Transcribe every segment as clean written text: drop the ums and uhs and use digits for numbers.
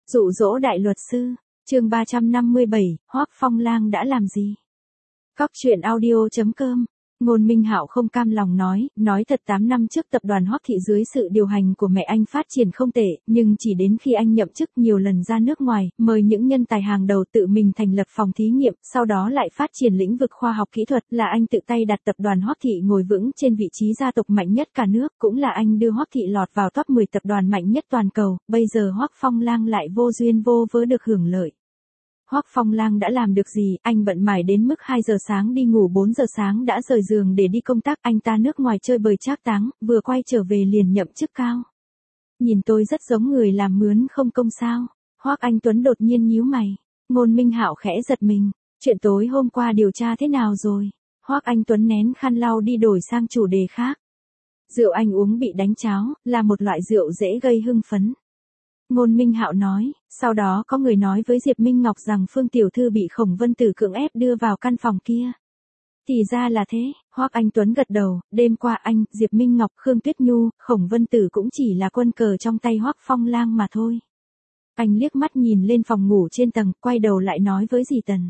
Dụ dỗ đại luật sư, chương 357, Hoắc Phong Lang đã làm gì? Cóc truyện audio.com. Ngôn Minh Hạo không cam lòng nói thật 8 năm trước tập đoàn Hoắc Thị dưới sự điều hành của mẹ anh phát triển không tệ, nhưng chỉ đến khi anh nhậm chức nhiều lần ra nước ngoài, mời những nhân tài hàng đầu tự mình thành lập phòng thí nghiệm, sau đó lại phát triển lĩnh vực khoa học kỹ thuật, là anh tự tay đặt tập đoàn Hoắc Thị ngồi vững trên vị trí gia tộc mạnh nhất cả nước, cũng là anh đưa Hoắc Thị lọt vào top 10 tập đoàn mạnh nhất toàn cầu, bây giờ Hoắc Phong Lang lại vô duyên vô vớ được hưởng lợi. Hoắc Phong Lang đã làm được gì? Anh bận mải đến mức 2 giờ sáng đi ngủ 4 giờ sáng đã rời giường để đi công tác. Anh ta nước ngoài chơi bời trác táng, vừa quay trở về liền nhậm chức cao. Nhìn tôi rất giống người làm mướn không công sao? Hoắc Anh Tuấn đột nhiên nhíu mày. Ngôn Minh Hạo khẽ giật mình. Chuyện tối hôm qua điều tra thế nào rồi? Hoắc Anh Tuấn nén khăn lau đi đổi sang chủ đề khác. Rượu anh uống bị đánh cháo, là một loại rượu dễ gây hưng phấn. Ngôn Minh Hạo nói, sau đó có người nói với Diệp Minh Ngọc rằng Phương Tiểu Thư bị Khổng Vân Tử cưỡng ép đưa vào căn phòng kia. Thì ra là thế, Hoắc Anh Tuấn gật đầu, đêm qua anh, Diệp Minh Ngọc, Khương Tuyết Nhu, Khổng Vân Tử cũng chỉ là quân cờ trong tay Hoắc Phong Lang mà thôi. Anh liếc mắt nhìn lên phòng ngủ trên tầng, quay đầu lại nói với dì Tần.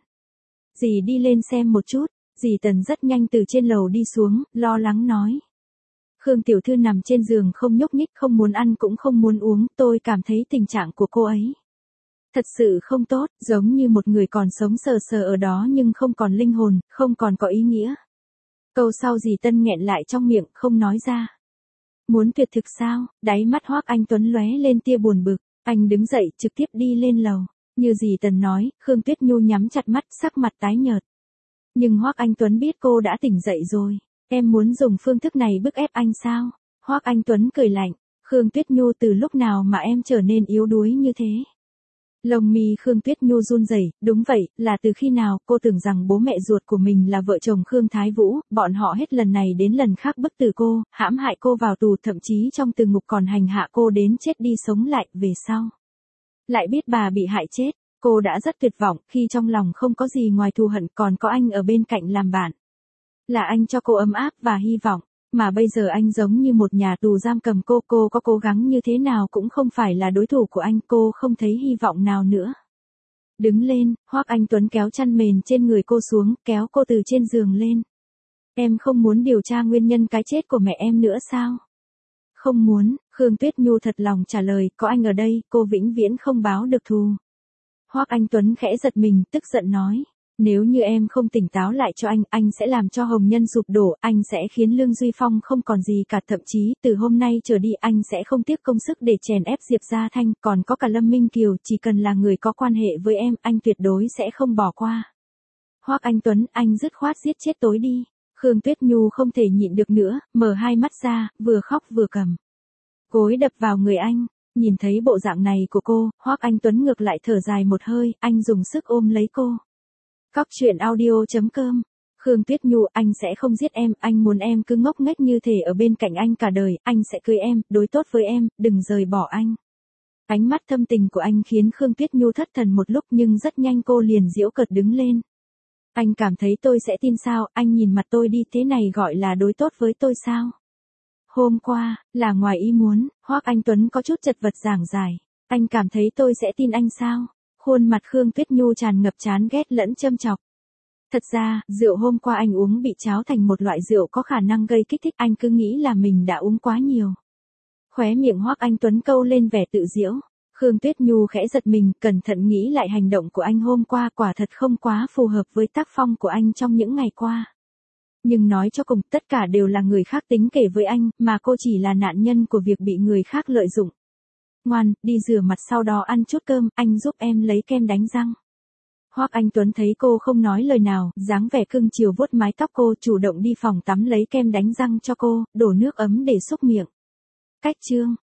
Dì đi lên xem một chút, dì Tần rất nhanh từ trên lầu đi xuống, lo lắng nói. Khương Tiểu Thư nằm trên giường không nhúc nhích, không muốn ăn cũng không muốn uống, tôi cảm thấy tình trạng của cô ấy thật sự không tốt, giống như một người còn sống sờ sờ ở đó nhưng không còn linh hồn, không còn có ý nghĩa. Câu sau dì Tân nghẹn lại trong miệng, không nói ra. Muốn tuyệt thực sao? Đáy mắt Hoắc Anh Tuấn lóe lên tia buồn bực, anh đứng dậy trực tiếp đi lên lầu. Như dì Tần nói, Khương Tuyết Nhu nhắm chặt mắt, sắc mặt tái nhợt. Nhưng Hoắc Anh Tuấn biết cô đã tỉnh dậy rồi. Em muốn dùng phương thức này bức ép anh sao? Hoắc Anh Tuấn cười lạnh. Khương Tuyết Nhu từ lúc nào mà em trở nên yếu đuối như thế? Lông mi Khương Tuyết Nhu run rẩy. Đúng vậy, là từ khi nào? Cô tưởng rằng bố mẹ ruột của mình là vợ chồng Khương Thái Vũ, bọn họ hết lần này đến lần khác bức tử cô, hãm hại cô vào tù, thậm chí trong từ ngục còn hành hạ cô đến chết đi sống lại, về sau lại biết bà bị hại chết. Cô đã rất tuyệt vọng, khi trong lòng không có gì ngoài thù hận, còn có anh ở bên cạnh làm bạn. Là anh cho cô ấm áp và hy vọng, mà bây giờ anh giống như một nhà tù giam cầm cô có cố gắng như thế nào cũng không phải là đối thủ của anh, cô không thấy hy vọng nào nữa. Đứng lên, Hoắc Anh Tuấn kéo chăn mền trên người cô xuống, kéo cô từ trên giường lên. Em không muốn điều tra nguyên nhân cái chết của mẹ em nữa sao? Không muốn, Khương Tuyết Nhu thật lòng trả lời, có anh ở đây, cô vĩnh viễn không báo được thù. Hoắc Anh Tuấn khẽ giật mình, tức giận nói. Nếu như em không tỉnh táo lại cho anh sẽ làm cho Hồng Nhân sụp đổ, anh sẽ khiến Lương Duy Phong không còn gì cả, thậm chí, từ hôm nay trở đi anh sẽ không tiếc công sức để chèn ép Diệp Gia Thanh, còn có cả Lâm Minh Kiều, chỉ cần là người có quan hệ với em, anh tuyệt đối sẽ không bỏ qua. Hoắc Anh Tuấn, anh dứt khoát giết chết tối đi. Khương Tuyết Nhu không thể nhịn được nữa, mở hai mắt ra, vừa khóc vừa cầm gối đập vào người anh. Nhìn thấy bộ dạng này của cô, Hoắc Anh Tuấn ngược lại thở dài một hơi, anh dùng sức ôm lấy cô. Cóc truyện audio.com. Khương Tuyết Nhu, anh sẽ không giết em, anh muốn em cứ ngốc nghếch như thể ở bên cạnh anh cả đời, anh sẽ cưới em, đối tốt với em, đừng rời bỏ anh. Ánh mắt thâm tình của anh khiến Khương Tuyết Nhu thất thần một lúc nhưng rất nhanh cô liền giễu cợt đứng lên. Anh cảm thấy tôi sẽ tin sao? Anh nhìn mặt tôi đi, thế này gọi là đối tốt với tôi sao? Hôm qua, là ngoài ý muốn, Hoắc Anh Tuấn có chút chật vật giảng giải. Anh cảm thấy tôi sẽ tin anh sao? Khuôn mặt Khương Tuyết Nhu tràn ngập chán ghét lẫn châm chọc. Thật ra, rượu hôm qua anh uống bị cháo thành một loại rượu có khả năng gây kích thích, anh cứ nghĩ là mình đã uống quá nhiều. Khóe miệng Hoắc Anh Tuấn câu lên vẻ tự giễu. Khương Tuyết Nhu khẽ giật mình, cẩn thận nghĩ lại hành động của anh hôm qua, quả thật không quá phù hợp với tác phong của anh trong những ngày qua. Nhưng nói cho cùng, tất cả đều là người khác tính kể với anh, mà cô chỉ là nạn nhân của việc bị người khác lợi dụng. Ngoan, đi rửa mặt sau đó ăn chút cơm, anh giúp em lấy kem đánh răng. Hoắc Anh Tuấn thấy cô không nói lời nào, dáng vẻ cưng chiều vuốt mái tóc cô, chủ động đi phòng tắm lấy kem đánh răng cho cô, đổ nước ấm để xúc miệng. Cách chương